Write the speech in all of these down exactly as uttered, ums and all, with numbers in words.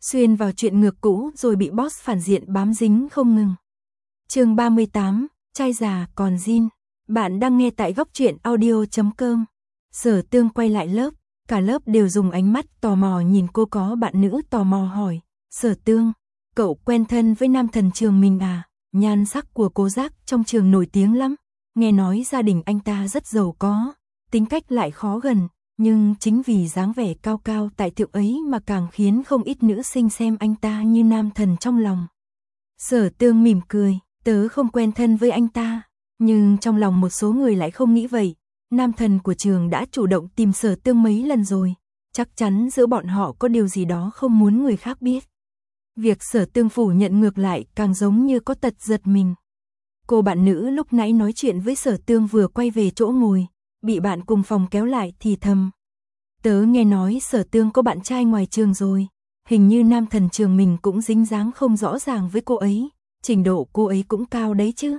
xuyên vào chuyện ngược cũ rồi bị boss phản diện bám dính không ngừng. Chương ba mươi tám, trai già còn zin. Bạn đang nghe tại góc truyện audio chấm com. Sở Tương quay lại lớp, cả lớp đều dùng ánh mắt tò mò nhìn cô, có bạn nữ tò mò hỏi, Sở Tương, cậu quen thân với nam thần trường mình à? Nhan sắc của cô Giác trong trường nổi tiếng lắm, nghe nói gia đình anh ta rất giàu có, tính cách lại khó gần, nhưng chính vì dáng vẻ cao cao tại thượng ấy mà càng khiến không ít nữ sinh xem anh ta như nam thần trong lòng. Sở Tương mỉm cười, tớ không quen thân với anh ta, nhưng trong lòng một số người lại không nghĩ vậy. Nam thần của trường đã chủ động tìm Sở Tương mấy lần rồi, chắc chắn giữa bọn họ có điều gì đó không muốn người khác biết. Việc Sở Tương phủ nhận ngược lại càng giống như có tật giật mình. Cô bạn nữ lúc nãy nói chuyện với Sở Tương vừa quay về chỗ ngồi, bị bạn cùng phòng kéo lại thì thầm. Tớ nghe nói Sở Tương có bạn trai ngoài trường rồi, hình như nam thần trường mình cũng dính dáng không rõ ràng với cô ấy, trình độ cô ấy cũng cao đấy chứ.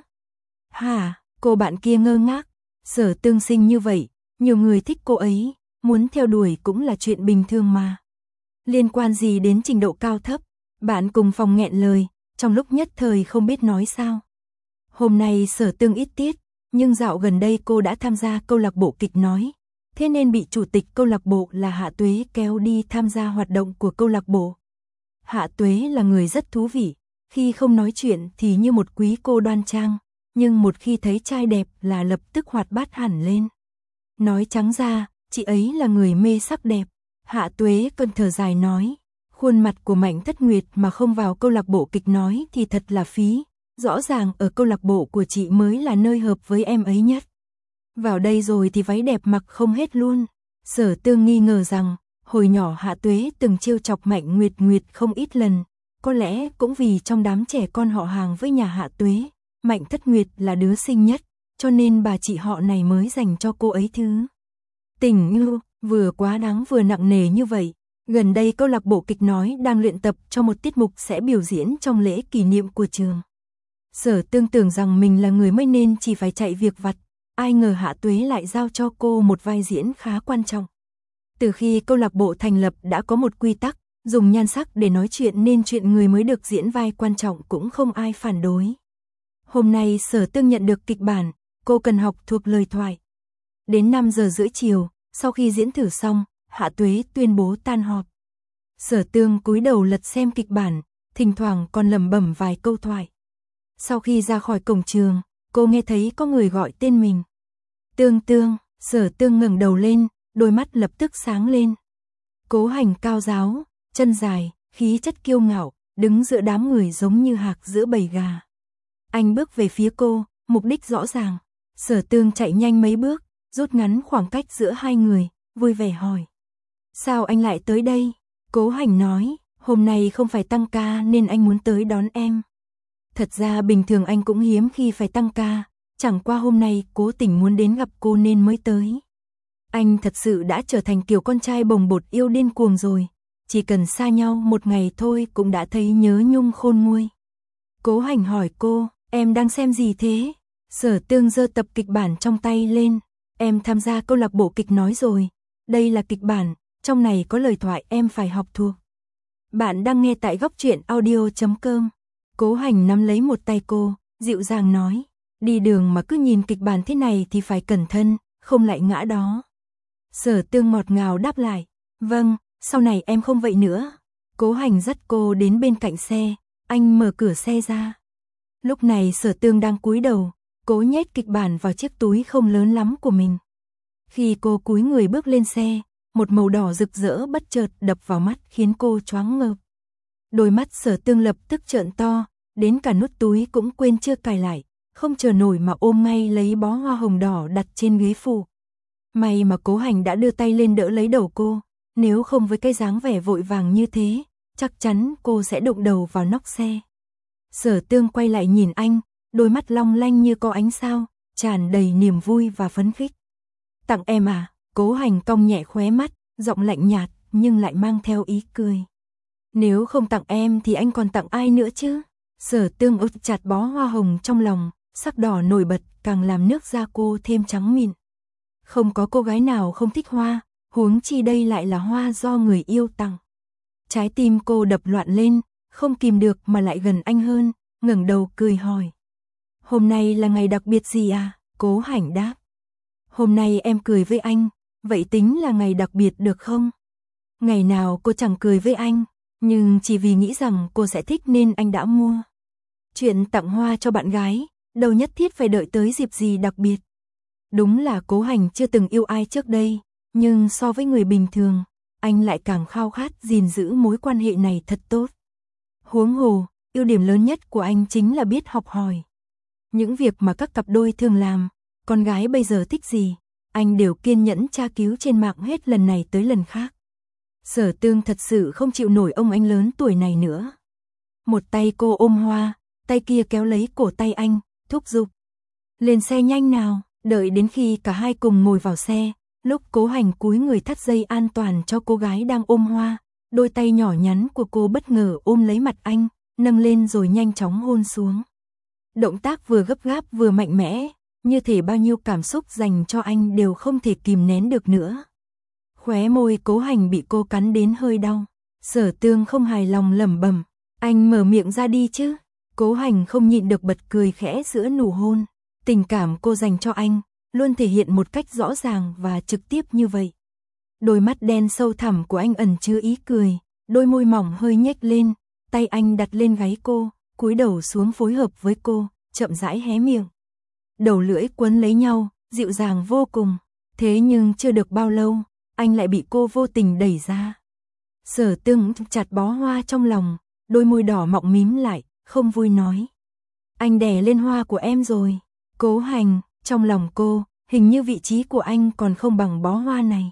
Hả, cô bạn kia ngơ ngác, Sở Tương xinh như vậy, nhiều người thích cô ấy, muốn theo đuổi cũng là chuyện bình thường mà. Liên quan gì đến trình độ cao thấp, bạn cùng phòng nghẹn lời, trong lúc nhất thời không biết nói sao. Hôm nay Sở Tương ít tiết, nhưng dạo gần đây cô đã tham gia câu lạc bộ kịch nói, thế nên bị chủ tịch câu lạc bộ là Hạ Tuế kéo đi tham gia hoạt động của câu lạc bộ. Hạ Tuế là người rất thú vị, khi không nói chuyện thì như một quý cô đoan trang, nhưng một khi thấy trai đẹp là lập tức hoạt bát hẳn lên. Nói trắng ra, chị ấy là người mê sắc đẹp. Hạ Tuế cơn thở dài nói, khuôn mặt của Mạnh Thất Nguyệt mà không vào câu lạc bộ kịch nói thì thật là phí, rõ ràng ở câu lạc bộ của chị mới là nơi hợp với em ấy nhất. Vào đây rồi thì váy đẹp mặc không hết luôn. Sở Tương nghi ngờ rằng, hồi nhỏ Hạ Tuế từng trêu chọc Mạnh Nguyệt Nguyệt không ít lần, có lẽ cũng vì trong đám trẻ con họ hàng với nhà Hạ Tuế, Mạnh Thất Nguyệt là đứa xinh nhất, cho nên bà chị họ này mới dành cho cô ấy thứ tình yêu, vừa quá đáng vừa nặng nề như vậy. Gần đây câu lạc bộ kịch nói đang luyện tập cho một tiết mục sẽ biểu diễn trong lễ kỷ niệm của trường. Sở Tương tưởng rằng mình là người mới nên chỉ phải chạy việc vặt, ai ngờ Hạ Tuế lại giao cho cô một vai diễn khá quan trọng. Từ khi câu lạc bộ thành lập đã có một quy tắc, dùng nhan sắc để nói chuyện nên chuyện người mới được diễn vai quan trọng cũng không ai phản đối. Hôm nay Sở Tương nhận được kịch bản, cô cần học thuộc lời thoại. Đến năm giờ rưỡi chiều, sau khi diễn thử xong, Hạ Tuế tuyên bố tan họp. Sở Tương cúi đầu lật xem kịch bản, thỉnh thoảng còn lẩm bẩm vài câu thoại. Sau khi ra khỏi cổng trường, cô nghe thấy có người gọi tên mình. Tương Tương, Sở Tương ngẩng đầu lên, đôi mắt lập tức sáng lên. Cố Hành cao ráo, chân dài, khí chất kiêu ngạo, đứng giữa đám người giống như hạc giữa bầy gà. Anh bước về phía cô, mục đích rõ ràng. Sở Tương chạy nhanh mấy bước, rút ngắn khoảng cách giữa hai người, vui vẻ hỏi. Sao anh lại tới đây? Cố Hành nói, hôm nay không phải tăng ca nên anh muốn tới đón em. Thật ra bình thường anh cũng hiếm khi phải tăng ca, chẳng qua hôm nay cố tình muốn đến gặp cô nên mới tới. Anh thật sự đã trở thành kiểu con trai bồng bột yêu điên cuồng rồi, chỉ cần xa nhau một ngày thôi cũng đã thấy nhớ nhung khôn nguôi. Cố Hành hỏi cô, em đang xem gì thế? Sở Tương giơ tập kịch bản trong tay lên, em tham gia câu lạc bộ kịch nói rồi, đây là kịch bản, trong này có lời thoại em phải học thuộc. Bạn đang nghe tại góc truyện audio chấm com. Cố Hành nắm lấy một tay cô, dịu dàng nói, đi đường mà cứ nhìn kịch bản thế này thì phải cẩn thận, không lại ngã đó. Sở Tương ngọt ngào đáp lại, vâng, sau này em không vậy nữa. Cố Hành dắt cô đến bên cạnh xe, anh mở cửa xe ra. Lúc này Sở Tương đang cúi đầu, cố nhét kịch bản vào chiếc túi không lớn lắm của mình. Khi cô cúi người bước lên xe, một màu đỏ rực rỡ bất chợt đập vào mắt khiến cô choáng ngợp. Đôi mắt Sở Tương lập tức trợn to, đến cả nút túi cũng quên chưa cài lại, không chờ nổi mà ôm ngay lấy bó hoa hồng đỏ đặt trên ghế phụ. May mà Cố Hành đã đưa tay lên đỡ lấy đầu cô, nếu không với cái dáng vẻ vội vàng như thế, chắc chắn cô sẽ đụng đầu vào nóc xe. Sở Tương quay lại nhìn anh, đôi mắt long lanh như có ánh sao, tràn đầy niềm vui và phấn khích. Tặng em à? Cố Hành cong nhẹ khóe mắt, giọng lạnh nhạt nhưng lại mang theo ý cười. Nếu không tặng em thì anh còn tặng ai nữa chứ? Sở Tương ôm chặt bó hoa hồng trong lòng, sắc đỏ nổi bật càng làm nước da cô thêm trắng mịn. Không có cô gái nào không thích hoa, huống chi đây lại là hoa do người yêu tặng. Trái tim cô đập loạn lên, không kìm được mà lại gần anh hơn, ngẩng đầu cười hỏi. Hôm nay là ngày đặc biệt gì à? Cố Hành đáp. Hôm nay em cười với anh, vậy tính là ngày đặc biệt được không? Ngày nào cô chẳng cười với anh, nhưng chỉ vì nghĩ rằng cô sẽ thích nên anh đã mua. Chuyện tặng hoa cho bạn gái, đâu nhất thiết phải đợi tới dịp gì đặc biệt. Đúng là Cố Hành chưa từng yêu ai trước đây, nhưng so với người bình thường, anh lại càng khao khát gìn giữ mối quan hệ này thật tốt. Huống hồ, ưu điểm lớn nhất của anh chính là biết học hỏi. Những việc mà các cặp đôi thường làm, con gái bây giờ thích gì, anh đều kiên nhẫn tra cứu trên mạng hết lần này tới lần khác. Sở Tương thật sự không chịu nổi ông anh lớn tuổi này nữa. Một tay cô ôm hoa, tay kia kéo lấy cổ tay anh, thúc giục. Lên xe nhanh nào, đợi đến khi cả hai cùng ngồi vào xe, lúc Cố Hành cúi người thắt dây an toàn cho cô gái đang ôm hoa, đôi tay nhỏ nhắn của cô bất ngờ ôm lấy mặt anh, nâng lên rồi nhanh chóng hôn xuống. Động tác vừa gấp gáp vừa mạnh mẽ, như thể bao nhiêu cảm xúc dành cho anh đều không thể kìm nén được nữa. Khóe môi Cố Hành bị cô cắn đến hơi đau. Sở Tương không hài lòng lẩm bẩm, anh mở miệng ra đi chứ. Cố Hành không nhịn được bật cười khẽ giữa nụ hôn. Tình cảm cô dành cho anh luôn thể hiện một cách rõ ràng và trực tiếp như vậy. Đôi mắt đen sâu thẳm của anh ẩn chứa ý cười, đôi môi mỏng hơi nhếch lên, tay anh đặt lên gáy cô, cúi đầu xuống phối hợp với cô, chậm rãi hé miệng. Đầu lưỡi quấn lấy nhau, dịu dàng vô cùng. Thế nhưng chưa được bao lâu, anh lại bị cô vô tình đẩy ra. Sở Tương chặt bó hoa trong lòng, đôi môi đỏ mọng mím lại, không vui nói. Anh đè lên hoa của em rồi. Cố Hành, trong lòng cô, hình như vị trí của anh còn không bằng bó hoa này.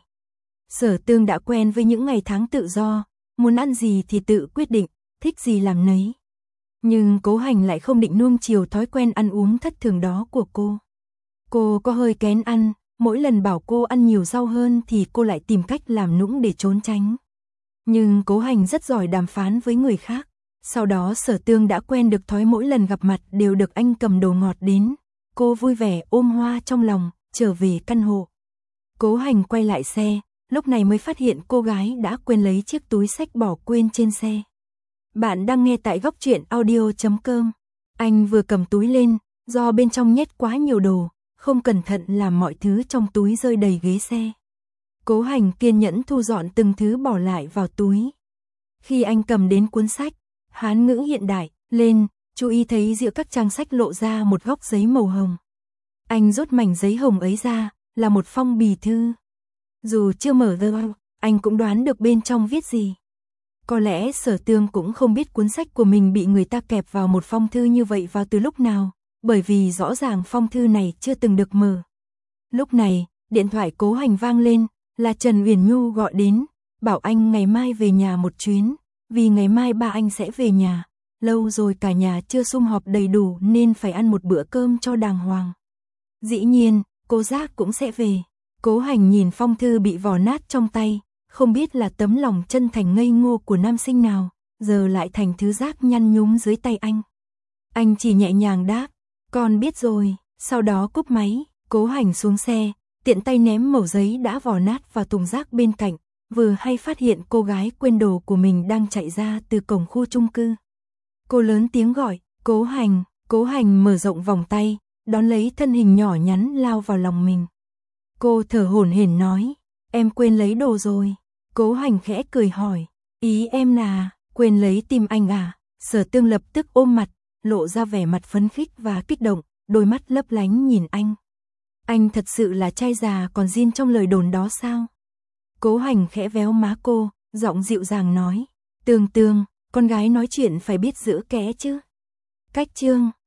Sở Tương đã quen với những ngày tháng tự do, muốn ăn gì thì tự quyết định, thích gì làm nấy. Nhưng Cố Hành lại không định nuông chiều thói quen ăn uống thất thường đó của cô. Cô có hơi kén ăn, mỗi lần bảo cô ăn nhiều rau hơn thì cô lại tìm cách làm nũng để trốn tránh. Nhưng Cố Hành rất giỏi đàm phán với người khác. Sau đó Sở Tương đã quen được thói mỗi lần gặp mặt đều được anh cầm đồ ngọt đến. Cô vui vẻ ôm hoa trong lòng, trở về căn hộ. Cố Hành quay lại xe, lúc này mới phát hiện cô gái đã quên lấy chiếc túi xách bỏ quên trên xe. Bạn đang nghe tại góc truyện audio chấm com. Anh vừa cầm túi lên, do bên trong nhét quá nhiều đồ, không cẩn thận làm mọi thứ trong túi rơi đầy ghế xe. Cố Hành kiên nhẫn thu dọn từng thứ bỏ lại vào túi. Khi anh cầm đến cuốn sách Hán ngữ hiện đại lên, chú ý thấy giữa các trang sách lộ ra một góc giấy màu hồng. Anh rút mảnh giấy hồng ấy ra, là một phong bì thư. Dù chưa mở ra, anh cũng đoán được bên trong viết gì. Có lẽ Sở Tương cũng không biết cuốn sách của mình bị người ta kẹp vào một phong thư như vậy vào từ lúc nào, bởi vì rõ ràng phong thư này chưa từng được mở. Lúc này, điện thoại Cố Hành vang lên, là Trần Uyển Nhu gọi đến, bảo anh ngày mai về nhà một chuyến, vì ngày mai ba anh sẽ về nhà. Lâu rồi cả nhà chưa sum họp đầy đủ nên phải ăn một bữa cơm cho đàng hoàng. Dĩ nhiên, cô Giác cũng sẽ về. Cố Hành nhìn phong thư bị vò nát trong tay, không biết là tấm lòng chân thành ngây ngô của nam sinh nào, giờ lại thành thứ rác nhăn nhúm dưới tay anh. Anh chỉ nhẹ nhàng đáp, con biết rồi, sau đó cúp máy. Cố Hành xuống xe, tiện tay ném mẩu giấy đã vò nát vào thùng rác bên cạnh, vừa hay phát hiện cô gái quên đồ của mình đang chạy ra từ cổng khu chung cư. Cô lớn tiếng gọi, Cố Hành. Cố Hành mở rộng vòng tay, đón lấy thân hình nhỏ nhắn lao vào lòng mình. Cô thở hổn hển nói, em quên lấy đồ rồi. Cố Hành khẽ cười hỏi, ý em là, quên lấy tim anh à? Sở Tương lập tức ôm mặt, lộ ra vẻ mặt phấn khích và kích động, đôi mắt lấp lánh nhìn anh. Anh thật sự là trai già còn zin trong lời đồn đó sao? Cố Hành khẽ véo má cô, giọng dịu dàng nói, Tương Tương, con gái nói chuyện phải biết giữ kẽ chứ. Cách chương